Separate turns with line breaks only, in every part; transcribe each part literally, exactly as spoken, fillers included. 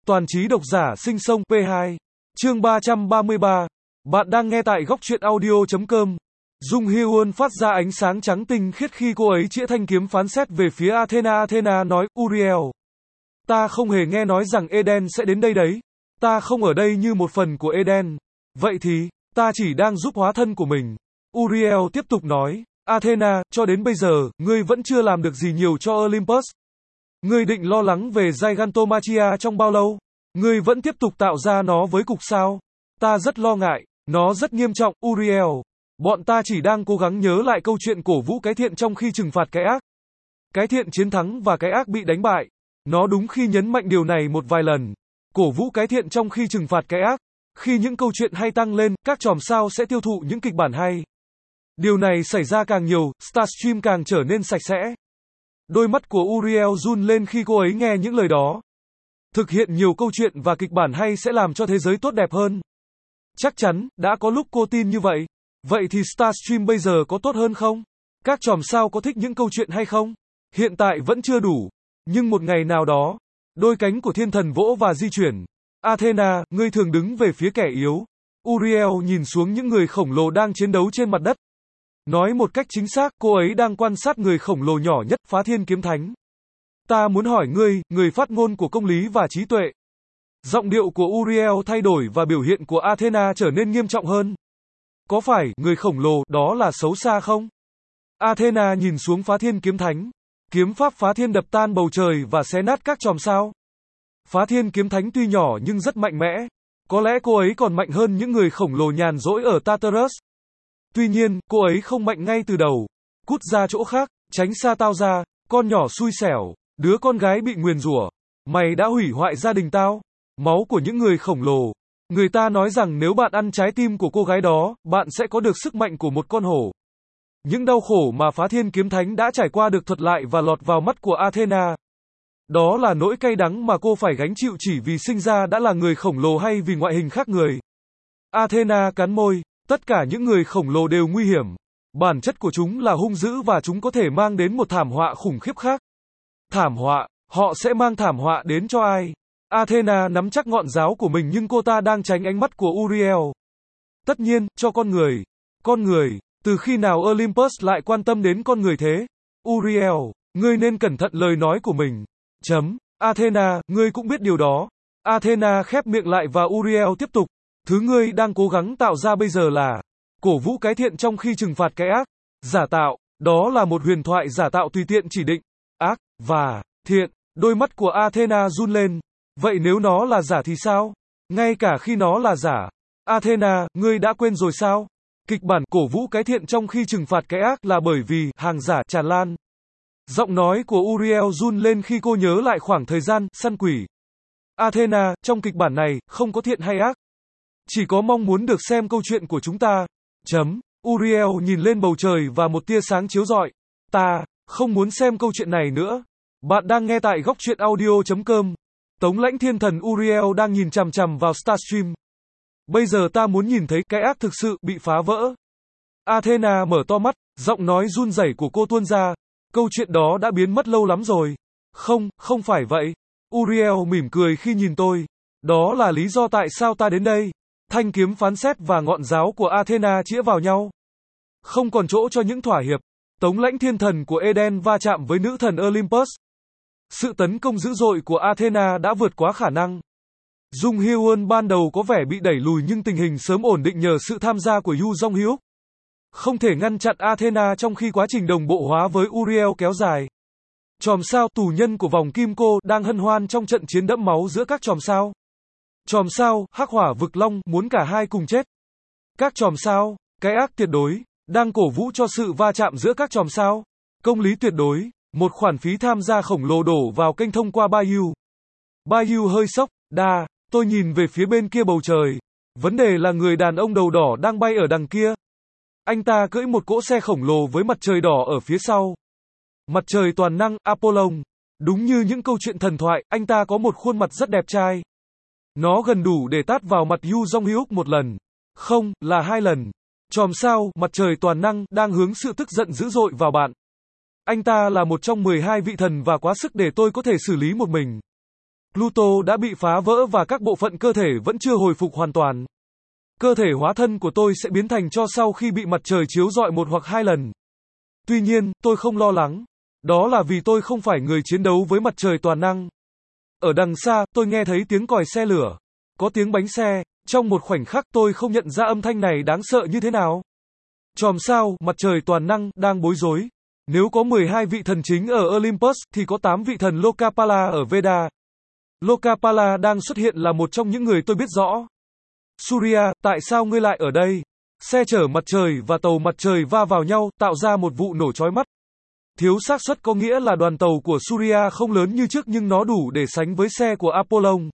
Toàn trí độc giả sinh sông pê hai. Chương ba trăm ba mươi ba. Bạn đang nghe tại góc truyện audio.com. Dung Hye-won phát ra ánh sáng trắng tinh khiết khi cô ấy chĩa thanh kiếm phán xét về phía Athena. Athena nói, Uriel. Ta không hề nghe nói rằng Eden sẽ đến đây đấy. Ta không ở đây như một phần của Eden. Vậy thì, ta chỉ đang giúp hóa thân của mình. Uriel tiếp tục nói, Athena, cho đến bây giờ, ngươi vẫn chưa làm được gì nhiều cho Olympus. Ngươi định lo lắng về Gigantomachia trong bao lâu? Ngươi vẫn tiếp tục tạo ra nó với cục sao? Ta rất lo ngại, nó rất nghiêm trọng, Uriel. Bọn ta chỉ đang cố gắng nhớ lại câu chuyện cổ vũ cái thiện trong khi trừng phạt cái ác. Cái thiện chiến thắng và cái ác bị đánh bại. Nó đúng khi nhấn mạnh điều này một vài lần. Cổ vũ cái thiện trong khi trừng phạt cái ác. Khi những câu chuyện hay tăng lên, các chòm sao sẽ tiêu thụ những kịch bản hay. Điều này xảy ra càng nhiều, Starstream càng trở nên sạch sẽ. Đôi mắt của Uriel run lên khi cô ấy nghe những lời đó. Thực hiện nhiều câu chuyện và kịch bản hay sẽ làm cho thế giới tốt đẹp hơn. Chắc chắn, đã có lúc cô tin như vậy. Vậy thì Starstream bây giờ có tốt hơn không? Các chòm sao có thích những câu chuyện hay không? Hiện tại vẫn chưa đủ. Nhưng một ngày nào đó, đôi cánh của thiên thần vỗ và di chuyển. Athena, ngươi thường đứng về phía kẻ yếu. Uriel nhìn xuống những người khổng lồ đang chiến đấu trên mặt đất. Nói một cách chính xác, cô ấy đang quan sát người khổng lồ nhỏ nhất, Phá Thiên Kiếm Thánh. Ta muốn hỏi ngươi, người phát ngôn của công lý và trí tuệ. Giọng điệu của Uriel thay đổi và biểu hiện của Athena trở nên nghiêm trọng hơn. Có phải, người khổng lồ, đó là xấu xa không? Athena nhìn xuống Phá Thiên Kiếm Thánh. Kiếm pháp Phá Thiên đập tan bầu trời và xé nát các chòm sao. Phá Thiên Kiếm Thánh tuy nhỏ nhưng rất mạnh mẽ. Có lẽ cô ấy còn mạnh hơn những người khổng lồ nhàn rỗi ở Tartarus. Tuy nhiên, cô ấy không mạnh ngay từ đầu. Cút ra chỗ khác, tránh xa tao ra, con nhỏ xui xẻo, đứa con gái bị nguyền rủa. Mày đã hủy hoại gia đình tao. Máu của những người khổng lồ. Người ta nói rằng nếu bạn ăn trái tim của cô gái đó, bạn sẽ có được sức mạnh của một con hổ. Những đau khổ mà Phá Thiên Kiếm Thánh đã trải qua được thuật lại và lọt vào mắt của Athena. Đó là nỗi cay đắng mà cô phải gánh chịu chỉ vì sinh ra đã là người khổng lồ hay vì ngoại hình khác người. Athena cắn môi. Tất cả những người khổng lồ đều nguy hiểm. Bản chất của chúng là hung dữ và chúng có thể mang đến một thảm họa khủng khiếp khác. Thảm họa, họ sẽ mang thảm họa đến cho ai? Athena nắm chắc ngọn giáo của mình nhưng cô ta đang tránh ánh mắt của Uriel. Tất nhiên, cho con người. Con người, từ khi nào Olympus lại quan tâm đến con người thế? Uriel, ngươi nên cẩn thận lời nói của mình. Chấm. Athena, ngươi cũng biết điều đó. Athena khép miệng lại và Uriel tiếp tục. Thứ ngươi đang cố gắng tạo ra bây giờ là cổ vũ cái thiện trong khi trừng phạt cái ác. Giả tạo, đó là một huyền thoại giả tạo tùy tiện chỉ định ác và thiện. Đôi mắt của Athena run lên. Vậy nếu nó là giả thì sao? Ngay cả khi nó là giả. Athena, ngươi đã quên rồi sao? Kịch bản cổ vũ cái thiện trong khi trừng phạt cái ác là bởi vì hàng giả tràn lan. Giọng nói của Uriel run lên khi cô nhớ lại khoảng thời gian săn quỷ. Athena, trong kịch bản này, không có thiện hay ác. Chỉ có mong muốn được xem câu chuyện của chúng ta. Chấm. Uriel nhìn lên bầu trời và một tia sáng chiếu rọi. Ta không muốn xem câu chuyện này nữa. Bạn đang nghe tại góc truyện audio.com. Tống lãnh thiên thần Uriel đang nhìn chằm chằm vào Starstream. Bây giờ ta muốn nhìn thấy cái ác thực sự bị phá vỡ. Athena mở to mắt, giọng nói run rẩy của cô tuôn ra. Câu chuyện đó đã biến mất lâu lắm rồi. Không, không phải vậy. Uriel mỉm cười khi nhìn tôi. Đó là lý do tại sao ta đến đây. Thanh kiếm phán xét và ngọn giáo của Athena chĩa vào nhau. Không còn chỗ cho những thỏa hiệp. Tống lãnh thiên thần của Eden va chạm với nữ thần Olympus. Sự tấn công dữ dội của Athena đã vượt quá khả năng. Dung Hye-won ban đầu có vẻ bị đẩy lùi nhưng tình hình sớm ổn định nhờ sự tham gia của Yoo Jong-hyuk. Không thể ngăn chặn Athena trong khi quá trình đồng bộ hóa với Uriel kéo dài. Chòm sao tù nhân của vòng kim cô đang hân hoan trong trận chiến đẫm máu giữa các chòm sao. Chòm sao, Hắc Hỏa Vực Long, muốn cả hai cùng chết. Các chòm sao, cái ác tuyệt đối, đang cổ vũ cho sự va chạm giữa các chòm sao. Công lý tuyệt đối, một khoản phí tham gia khổng lồ đổ vào kênh thông qua Bayou. Bayou hơi sốc, đa, tôi nhìn về phía bên kia bầu trời. Vấn đề là người đàn ông đầu đỏ đang bay ở đằng kia. Anh ta cưỡi một cỗ xe khổng lồ với mặt trời đỏ ở phía sau. Mặt trời toàn năng, Apollon. Đúng như những câu chuyện thần thoại, anh ta có một khuôn mặt rất đẹp trai. Nó gần đủ để tát vào mặt Yoo Jong-hyuk một lần. Không, là hai lần. Chòm sao, mặt trời toàn năng, đang hướng sự tức giận dữ dội vào bạn. Anh ta là một trong mười hai vị thần và quá sức để tôi có thể xử lý một mình. Pluto đã bị phá vỡ và các bộ phận cơ thể vẫn chưa hồi phục hoàn toàn. Cơ thể hóa thân của tôi sẽ biến thành tro sau khi bị mặt trời chiếu rọi một hoặc hai lần. Tuy nhiên, tôi không lo lắng. Đó là vì tôi không phải người chiến đấu với mặt trời toàn năng. Ở đằng xa, tôi nghe thấy tiếng còi xe lửa. Có tiếng bánh xe. Trong một khoảnh khắc tôi không nhận ra âm thanh này đáng sợ như thế nào. Chòm sao, mặt trời toàn năng, đang bối rối. Nếu có mười hai vị thần chính ở Olympus, thì có tám vị thần Lokapala ở Veda. Lokapala đang xuất hiện là một trong những người tôi biết rõ. Surya, tại sao ngươi lại ở đây? Xe chở mặt trời và tàu mặt trời va vào nhau, tạo ra một vụ nổ chói mắt. Thiếu xác suất có nghĩa là đoàn tàu của Surya không lớn như trước nhưng nó đủ để sánh với xe của Apollon.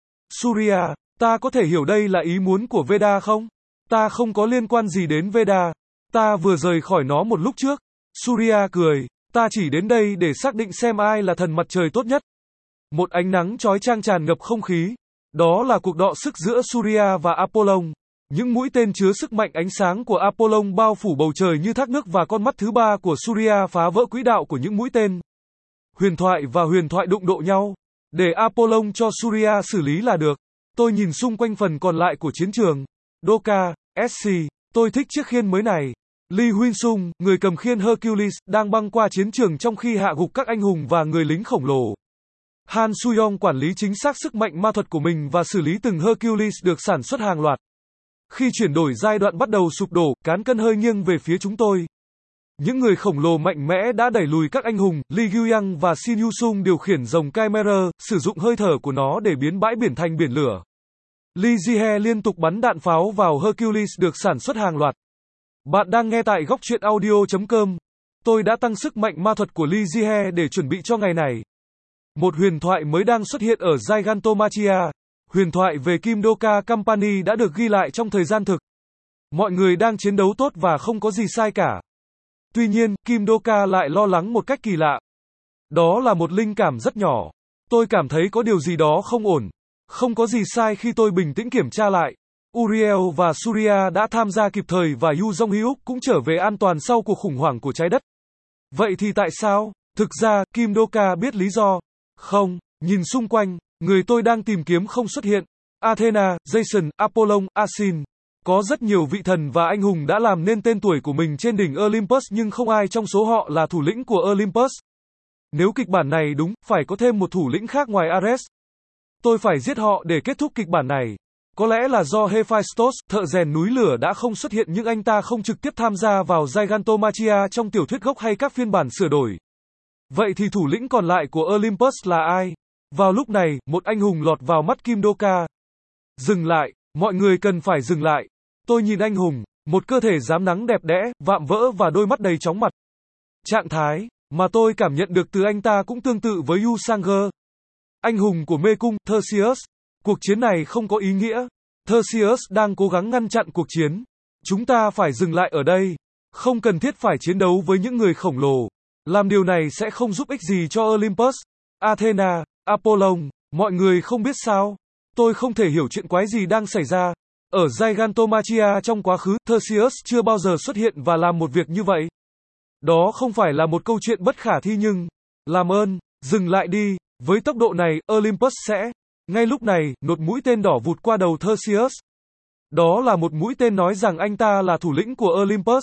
Surya, ta có thể hiểu đây là ý muốn của Veda không? Ta không có liên quan gì đến Veda. Ta vừa rời khỏi nó một lúc trước. Surya cười, ta chỉ đến đây để xác định xem ai là thần mặt trời tốt nhất. Một ánh nắng chói chang tràn ngập không khí. Đó là cuộc đọ sức giữa Surya và Apollon. Những mũi tên chứa sức mạnh ánh sáng của Apollon bao phủ bầu trời như thác nước và con mắt thứ ba của Surya phá vỡ quỹ đạo của những mũi tên. Huyền thoại và huyền thoại đụng độ nhau. Để Apollon cho Surya xử lý là được. Tôi nhìn xung quanh phần còn lại của chiến trường. Doka, ét xê, tôi thích chiếc khiên mới này. Lee Huynh-sung, người cầm khiên Hercules, đang băng qua chiến trường trong khi hạ gục các anh hùng và người lính khổng lồ. Han Suyong quản lý chính xác sức mạnh ma thuật của mình và xử lý từng Hercules được sản xuất hàng loạt. Khi chuyển đổi giai đoạn bắt đầu sụp đổ, cán cân hơi nghiêng về phía chúng tôi. Những người khổng lồ mạnh mẽ đã đẩy lùi các anh hùng. Lee Gyuyang và Shin Yu-sung điều khiển rồng Chimera, sử dụng hơi thở của nó để biến bãi biển thành biển lửa. Lee Ji-hye liên tục bắn đạn pháo vào Hercules được sản xuất hàng loạt. Bạn đang nghe tại góc truyện audio chấm com. Tôi đã tăng sức mạnh ma thuật của Lee Ji-hye để chuẩn bị cho ngày này. Một huyền thoại mới đang xuất hiện ở Gigantomachia. Huyền thoại về Kim Doka Company đã được ghi lại trong thời gian thực. Mọi người đang chiến đấu tốt và không có gì sai cả. Tuy nhiên, Kim Doka lại lo lắng một cách kỳ lạ. Đó là một linh cảm rất nhỏ. Tôi cảm thấy có điều gì đó không ổn. Không có gì sai khi tôi bình tĩnh kiểm tra lại. Uriel và Surya đã tham gia kịp thời và Yu Jong-hyuk cũng trở về an toàn sau cuộc khủng hoảng của trái đất. Vậy thì tại sao? Thực ra, Kim Doka biết lý do. Không, nhìn xung quanh, người tôi đang tìm kiếm không xuất hiện. Athena, Jason, Apollon, Asin. Có rất nhiều vị thần và anh hùng đã làm nên tên tuổi của mình trên đỉnh Olympus nhưng không ai trong số họ là thủ lĩnh của Olympus. Nếu kịch bản này đúng, phải có thêm một thủ lĩnh khác ngoài Ares. Tôi phải giết họ để kết thúc kịch bản này. Có lẽ là do Hephaestus, thợ rèn núi lửa đã không xuất hiện nhưng anh ta không trực tiếp tham gia vào Gigantomachia trong tiểu thuyết gốc hay các phiên bản sửa đổi. Vậy thì thủ lĩnh còn lại của Olympus là ai? Vào lúc này, một anh hùng lọt vào mắt Kim Doka. Dừng lại, mọi người cần phải dừng lại. Tôi nhìn anh hùng, một cơ thể rám nắng đẹp đẽ, vạm vỡ và đôi mắt đầy chóng mặt. Trạng thái mà tôi cảm nhận được từ anh ta cũng tương tự với Yu Sang-ge. Anh hùng của mê cung, Theseus. Cuộc chiến này không có ý nghĩa. Theseus đang cố gắng ngăn chặn cuộc chiến. Chúng ta phải dừng lại ở đây. Không cần thiết phải chiến đấu với những người khổng lồ. Làm điều này sẽ không giúp ích gì cho Olympus. Athena, Apollon, mọi người không biết sao? Tôi không thể hiểu chuyện quái gì đang xảy ra. Ở Gigantomachia trong quá khứ, Theseus chưa bao giờ xuất hiện và làm một việc như vậy. Đó không phải là một câu chuyện bất khả thi nhưng, làm ơn, dừng lại đi. Với tốc độ này, Olympus sẽ... Ngay lúc này, một mũi tên đỏ vụt qua đầu Theseus. Đó là một mũi tên nói rằng anh ta là thủ lĩnh của Olympus.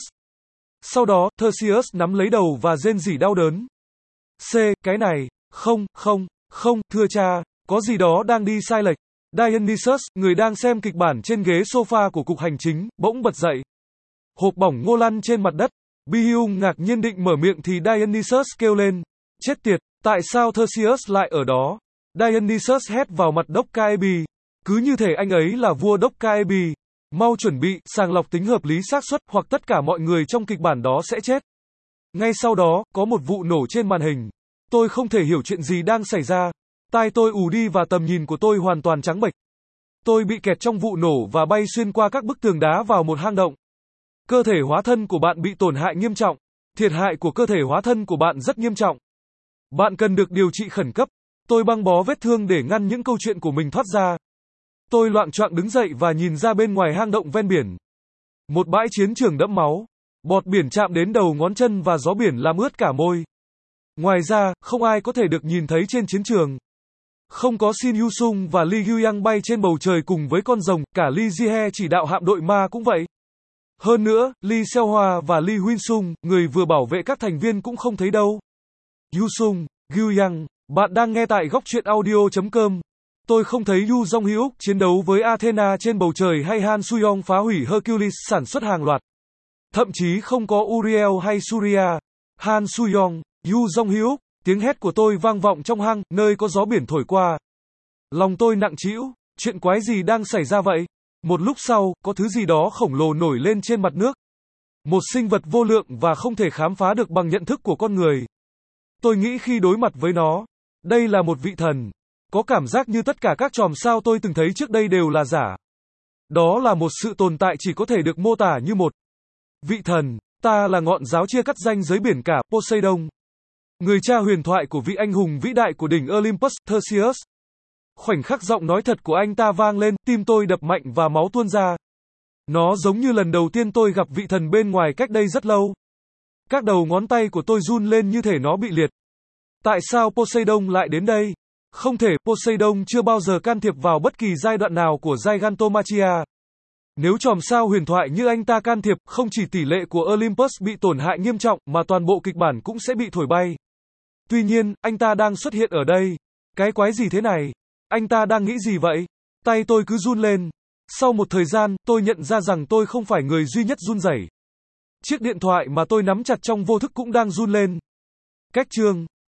Sau đó, Theseus nắm lấy đầu và rên rỉ đau đớn. C, cái này, không, không, không, thưa cha, có gì đó đang đi sai lệch. Dionysus, người đang xem kịch bản trên ghế sofa của cục hành chính, bỗng bật dậy. Hộp bỏng ngô lăn trên mặt đất. Bi-hyung ngạc nhiên định mở miệng thì Dionysus kêu lên. Chết tiệt, tại sao Theseus lại ở đó? Dionysus hét vào mặt Dokkaebi. Cứ như thể anh ấy là vua Dokkaebi. Mau chuẩn bị, sàng lọc tính hợp lý xác suất, hoặc tất cả mọi người trong kịch bản đó sẽ chết. Ngay sau đó, có một vụ nổ trên màn hình. Tôi không thể hiểu chuyện gì đang xảy ra. Tai tôi ù đi và tầm nhìn của tôi hoàn toàn trắng bệch. Tôi bị kẹt trong vụ nổ và bay xuyên qua các bức tường đá vào một hang động. Cơ thể hóa thân của bạn bị tổn hại nghiêm trọng. Thiệt hại của cơ thể hóa thân của bạn rất nghiêm trọng. Bạn cần được điều trị khẩn cấp. Tôi băng bó vết thương để ngăn những câu chuyện của mình thoát ra. Tôi loạng choạng đứng dậy và nhìn ra bên ngoài hang động ven biển. Một bãi chiến trường đẫm máu. Bọt biển chạm đến đầu ngón chân và gió biển làm ướt cả môi. Ngoài ra, không ai có thể được nhìn thấy trên chiến trường. Không có Shin Yu-sung và Lee Gyu-yang bay trên bầu trời cùng với con rồng, cả Lee Ji-hye chỉ đạo hạm đội ma cũng vậy. Hơn nữa, Lee Seo-hwa và Lee Win-sung, người vừa bảo vệ các thành viên cũng không thấy đâu. Yu-sung, Gyu-yang, bạn đang nghe tại góc truyện audio chấm com. Tôi không thấy Yu Jong-hyuk chiến đấu với Athena trên bầu trời hay Han Soo-yong phá hủy Hercules sản xuất hàng loạt. Thậm chí không có Uriel hay Surya. Han Soo-yong, Yu Jong-hyuk, tiếng hét của tôi vang vọng trong hang, nơi có gió biển thổi qua. Lòng tôi nặng trĩu, chuyện quái gì đang xảy ra vậy? Một lúc sau, có thứ gì đó khổng lồ nổi lên trên mặt nước. Một sinh vật vô lượng và không thể khám phá được bằng nhận thức của con người. Tôi nghĩ khi đối mặt với nó, đây là một vị thần. Có cảm giác như tất cả các chòm sao tôi từng thấy trước đây đều là giả. Đó là một sự tồn tại chỉ có thể được mô tả như một vị thần. Ta là ngọn giáo chia cắt ranh giới biển cả, Poseidon. Người cha huyền thoại của vị anh hùng vĩ đại của đỉnh Olympus, Theseus. Khoảnh khắc giọng nói thật của anh ta vang lên, tim tôi đập mạnh và máu tuôn ra. Nó giống như lần đầu tiên tôi gặp vị thần bên ngoài cách đây rất lâu. Các đầu ngón tay của tôi run lên như thể nó bị liệt. Tại sao Poseidon lại đến đây? Không thể, Poseidon chưa bao giờ can thiệp vào bất kỳ giai đoạn nào của Gigantomachia. Nếu chòm sao huyền thoại như anh ta can thiệp, không chỉ tỷ lệ của Olympus bị tổn hại nghiêm trọng, mà toàn bộ kịch bản cũng sẽ bị thổi bay. Tuy nhiên, anh ta đang xuất hiện ở đây. Cái quái gì thế này? Anh ta đang nghĩ gì vậy? Tay tôi cứ run lên. Sau một thời gian, tôi nhận ra rằng tôi không phải người duy nhất run rẩy. Chiếc điện thoại mà tôi nắm chặt trong vô thức cũng đang run lên. Cách chương